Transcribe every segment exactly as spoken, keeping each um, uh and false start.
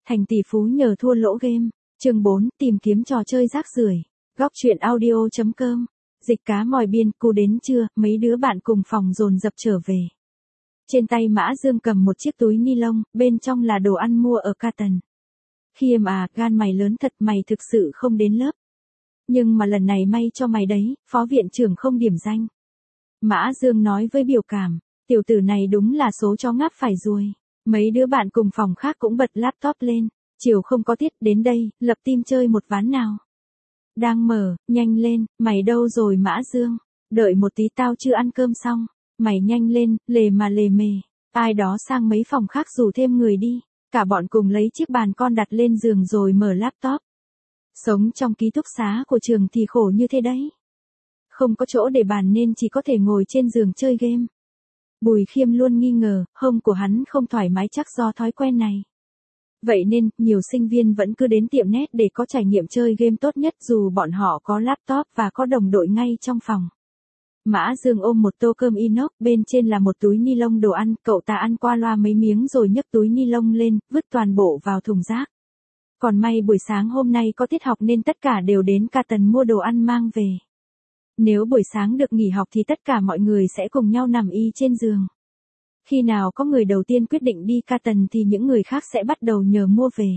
Thành tỷ phú nhờ thua lỗ game. Chương bốn, tìm kiếm trò chơi rác rưởi. Góc truyện audio chấm com. Dịch cá mòi biên, cô đến chưa, mấy đứa bạn cùng phòng dồn dập trở về. Trên tay Mã Dương cầm một chiếc túi ni lông, bên trong là đồ ăn mua ở Carton. Khiêm à, gan mày lớn thật, mày thực sự không đến lớp. Nhưng mà lần này may cho mày đấy, phó viện trưởng không điểm danh. Mã Dương nói với biểu cảm, tiểu tử này đúng là số chó ngáp phải ruồi. Mấy đứa bạn cùng phòng khác cũng bật laptop lên. Chiều không có tiết, đến đây, lập team chơi một ván nào. Đang mở, nhanh lên, mày đâu rồi Mã Dương? Đợi một tí, tao chưa ăn cơm xong. Mày nhanh lên, lề mà lề mề. Ai đó sang mấy phòng khác rủ thêm người đi. Cả bọn cùng lấy chiếc bàn con đặt lên giường rồi mở laptop. Sống trong ký túc xá của trường thì khổ như thế đấy. Không có chỗ để bàn nên chỉ có thể ngồi trên giường chơi game. Bùi Khiêm luôn nghi ngờ, hông của hắn không thoải mái chắc do thói quen này. Vậy nên, nhiều sinh viên vẫn cứ đến tiệm net để có trải nghiệm chơi game tốt nhất dù bọn họ có laptop và có đồng đội ngay trong phòng. Mã Dương ôm một tô cơm inox, bên trên là một túi ni lông đồ ăn, cậu ta ăn qua loa mấy miếng rồi nhấc túi ni lông lên, vứt toàn bộ vào thùng rác. Còn may buổi sáng hôm nay có tiết học nên tất cả đều đến Carton mua đồ ăn mang về. Nếu buổi sáng được nghỉ học thì tất cả mọi người sẽ cùng nhau nằm y trên giường. Khi nào có người đầu tiên quyết định đi Carton thì những người khác sẽ bắt đầu nhờ mua về.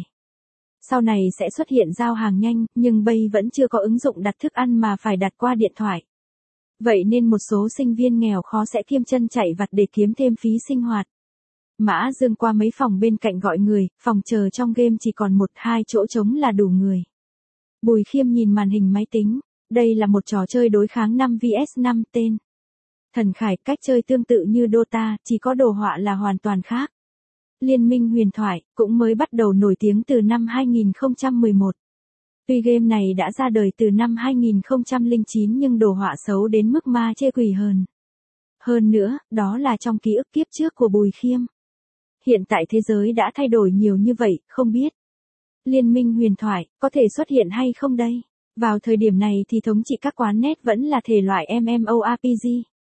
Sau này sẽ xuất hiện giao hàng nhanh, nhưng bây vẫn chưa có ứng dụng đặt thức ăn mà phải đặt qua điện thoại. Vậy nên một số sinh viên nghèo khó sẽ kiêm chân chạy vặt để kiếm thêm phí sinh hoạt. Mã Dương qua mấy phòng bên cạnh gọi người, phòng chờ trong game chỉ còn một hai chỗ trống là đủ người. Bùi Khiêm nhìn màn hình máy tính. Đây là một trò chơi đối kháng năm vs năm tên. Thần Khải, cách chơi tương tự như Dota, chỉ có đồ họa là hoàn toàn khác. Liên minh huyền thoại, cũng mới bắt đầu nổi tiếng từ năm hai nghìn không trăm mười một. Tuy game này đã ra đời từ năm hai nghìn không trăm lẻ chín nhưng đồ họa xấu đến mức ma chê quỷ hờn. Hơn nữa, đó là trong ký ức kiếp trước của Bùi Khiêm. Hiện tại thế giới đã thay đổi nhiều như vậy, không biết. Liên minh huyền thoại, có thể xuất hiện hay không đây? Vào thời điểm này thì thống trị các quán net vẫn là thể loại MMORPG.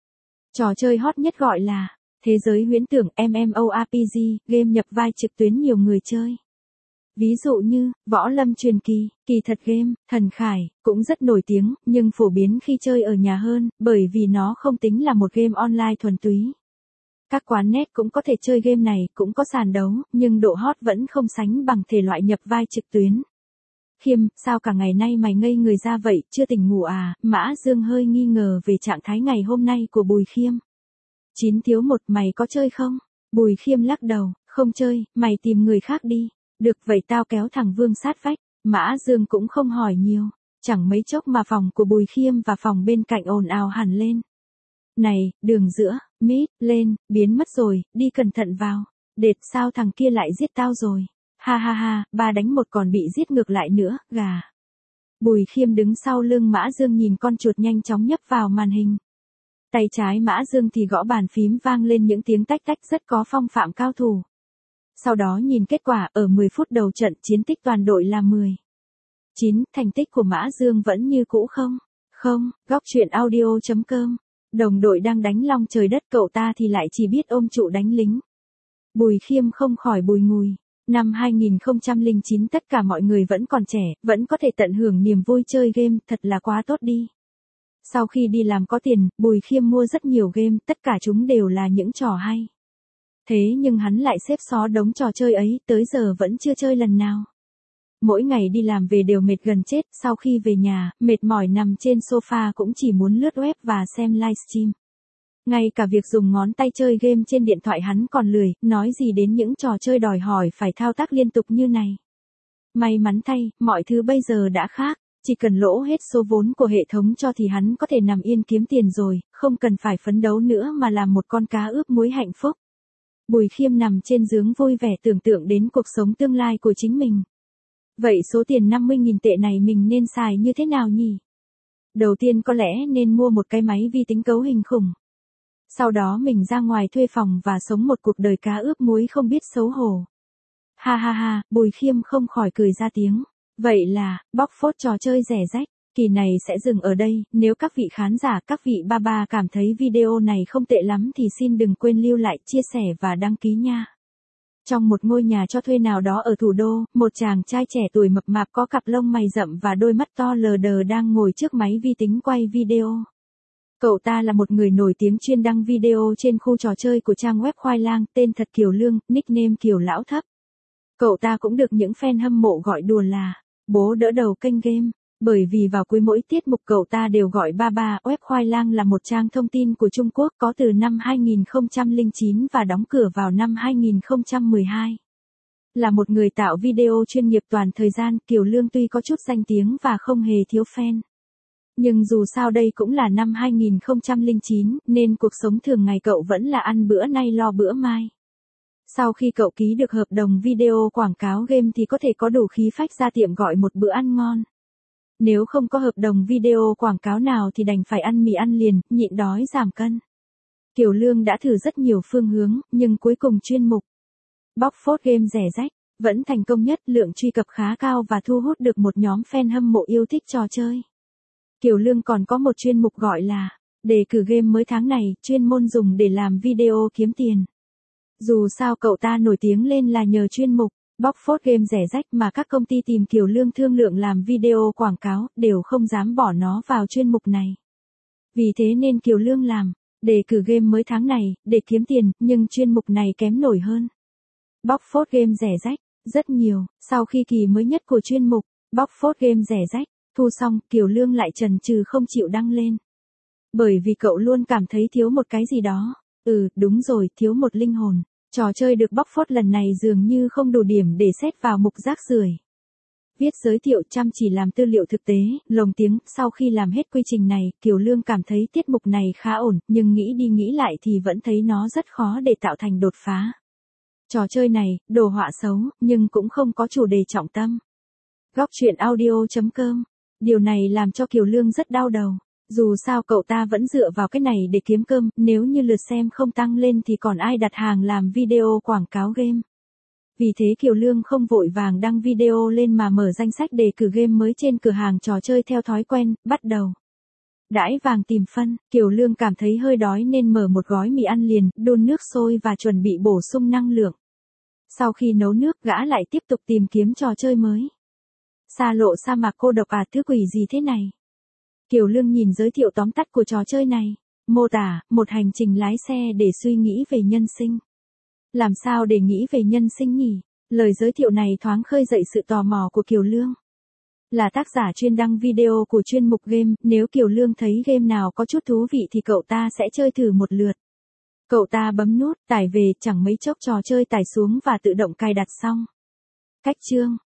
Trò chơi hot nhất gọi là thế giới huyễn tưởng MMORPG, game nhập vai trực tuyến nhiều người chơi. Ví dụ như, Võ Lâm Truyền Kỳ, Kỳ Thật Game, Thần Khải, cũng rất nổi tiếng, nhưng phổ biến khi chơi ở nhà hơn, bởi vì nó không tính là một game online thuần túy. Các quán net cũng có thể chơi game này, cũng có sàn đấu, nhưng độ hot vẫn không sánh bằng thể loại nhập vai trực tuyến. Khiêm, sao cả ngày nay mày ngây người ra vậy, chưa tỉnh ngủ à? Mã Dương hơi nghi ngờ về trạng thái ngày hôm nay của Bùi Khiêm. Chín thiếu một, mày có chơi không? Bùi Khiêm lắc đầu, không chơi, mày tìm người khác đi. Được vậy tao kéo thằng Vương sát vách. Mã Dương cũng không hỏi nhiều. Chẳng mấy chốc mà phòng của Bùi Khiêm và phòng bên cạnh ồn ào hẳn lên. Này, đường giữa, mít, lên, biến mất rồi, đi cẩn thận vào. Đệt sao thằng kia lại giết tao rồi. Ha ha ha, ba đánh một còn bị giết ngược lại nữa, gà. Bùi Khiêm đứng sau lưng Mã Dương nhìn con chuột nhanh chóng nhấp vào màn hình. Tay trái Mã Dương thì gõ bàn phím vang lên những tiếng tách tách rất có phong phạm cao thủ. Sau đó nhìn kết quả ở mười phút đầu trận chiến tích toàn đội là mười. chín, thành tích của Mã Dương vẫn như cũ không? Không, góc truyện audio chấm com. Đồng đội đang đánh long trời đất cậu ta thì lại chỉ biết ôm trụ đánh lính. Bùi Khiêm không khỏi bùi ngùi. Năm hai nghìn không trăm lẻ chín tất cả mọi người vẫn còn trẻ, vẫn có thể tận hưởng niềm vui chơi game, thật là quá tốt đi. Sau khi đi làm có tiền, Bùi Khiêm mua rất nhiều game, tất cả chúng đều là những trò hay. Thế nhưng hắn lại xếp xó đống trò chơi ấy, tới giờ vẫn chưa chơi lần nào. Mỗi ngày đi làm về đều mệt gần chết, sau khi về nhà, mệt mỏi nằm trên sofa cũng chỉ muốn lướt web và xem livestream. Ngay cả việc dùng ngón tay chơi game trên điện thoại hắn còn lười, nói gì đến những trò chơi đòi hỏi phải thao tác liên tục như này. May mắn thay, mọi thứ bây giờ đã khác, chỉ cần lỗ hết số vốn của hệ thống cho thì hắn có thể nằm yên kiếm tiền rồi, không cần phải phấn đấu nữa mà làm một con cá ướp muối hạnh phúc. Bùi Khiêm nằm trên giường vui vẻ tưởng tượng đến cuộc sống tương lai của chính mình. Vậy số tiền năm mươi nghìn tệ này mình nên xài như thế nào nhỉ? Đầu tiên có lẽ nên mua một cái máy vi tính cấu hình khủng. Sau đó mình ra ngoài thuê phòng và sống một cuộc đời cá ướp muối không biết xấu hổ. Ha ha ha, Bùi Khiêm không khỏi cười ra tiếng. Vậy là, bóc phốt trò chơi rẻ rách, kỳ này sẽ dừng ở đây, nếu các vị khán giả, các vị ba ba cảm thấy video này không tệ lắm thì xin đừng quên lưu lại, chia sẻ và đăng ký nha. Trong một ngôi nhà cho thuê nào đó ở thủ đô, một chàng trai trẻ tuổi mập mạp có cặp lông mày rậm và đôi mắt to lờ đờ đang ngồi trước máy vi tính quay video. Cậu ta là một người nổi tiếng chuyên đăng video trên khu trò chơi của trang web Khoai Lang, tên thật Kiều Lương, nickname Kiều Lão Thấp. Cậu ta cũng được những fan hâm mộ gọi đùa là bố đỡ đầu kênh game, bởi vì vào cuối mỗi tiết mục cậu ta đều gọi ba ba. Web Khoai Lang là một trang thông tin của Trung Quốc có từ năm hai nghìn không trăm lẻ chín và đóng cửa vào năm hai nghìn không trăm mười hai. Là một người tạo video chuyên nghiệp toàn thời gian, Kiều Lương tuy có chút danh tiếng và không hề thiếu fan. Nhưng dù sao đây cũng là năm hai nghìn không trăm lẻ chín, nên cuộc sống thường ngày cậu vẫn là ăn bữa nay lo bữa mai. Sau khi cậu ký được hợp đồng video quảng cáo game thì có thể có đủ khí phách ra tiệm gọi một bữa ăn ngon. Nếu không có hợp đồng video quảng cáo nào thì đành phải ăn mì ăn liền, nhịn đói giảm cân. Kiều Lương đã thử rất nhiều phương hướng, nhưng cuối cùng chuyên mục bóc phốt game rẻ rách vẫn thành công nhất, lượng truy cập khá cao và thu hút được một nhóm fan hâm mộ yêu thích trò chơi. Kiều Lương còn có một chuyên mục gọi là đề cử game mới tháng này, chuyên môn dùng để làm video kiếm tiền. Dù sao cậu ta nổi tiếng lên là nhờ chuyên mục bóc phốt game rẻ rách mà các công ty tìm Kiều Lương thương lượng làm video quảng cáo, đều không dám bỏ nó vào chuyên mục này. Vì thế nên Kiều Lương làm đề cử game mới tháng này, để kiếm tiền, nhưng chuyên mục này kém nổi hơn bóc phốt game rẻ rách rất nhiều. Sau khi kỳ mới nhất của chuyên mục bóc phốt game rẻ rách thu xong, Kiều Lương lại chần chừ không chịu đăng lên. Bởi vì cậu luôn cảm thấy thiếu một cái gì đó. Ừ, đúng rồi, thiếu một linh hồn. Trò chơi được bóc phốt lần này dường như không đủ điểm để xét vào mục rác rưởi. Viết giới thiệu, chăm chỉ làm tư liệu thực tế, lồng tiếng. Sau khi làm hết quy trình này, Kiều Lương cảm thấy tiết mục này khá ổn, nhưng nghĩ đi nghĩ lại thì vẫn thấy nó rất khó để tạo thành đột phá. Trò chơi này, đồ họa xấu, nhưng cũng không có chủ đề trọng tâm. Góc truyện audio chấm com. Điều này làm cho Kiều Lương rất đau đầu. Dù sao cậu ta vẫn dựa vào cái này để kiếm cơm, nếu như lượt xem không tăng lên thì còn ai đặt hàng làm video quảng cáo game. Vì thế Kiều Lương không vội vàng đăng video lên mà mở danh sách đề cử game mới trên cửa hàng trò chơi theo thói quen, bắt đầu đãi vàng tìm phân. Kiều Lương cảm thấy hơi đói nên mở một gói mì ăn liền, đun nước sôi và chuẩn bị bổ sung năng lượng. Sau khi nấu nước, gã lại tiếp tục tìm kiếm trò chơi mới. Xa lộ sa mạc cô độc à, thứ quỷ gì thế này? Kiều Lương nhìn giới thiệu tóm tắt của trò chơi này. Mô tả, một hành trình lái xe để suy nghĩ về nhân sinh. Làm sao để nghĩ về nhân sinh nhỉ? Lời giới thiệu này thoáng khơi dậy sự tò mò của Kiều Lương. Là tác giả chuyên đăng video của chuyên mục game, nếu Kiều Lương thấy game nào có chút thú vị thì cậu ta sẽ chơi thử một lượt. Cậu ta bấm nút tải về, chẳng mấy chốc trò chơi tải xuống và tự động cài đặt xong. Cách chương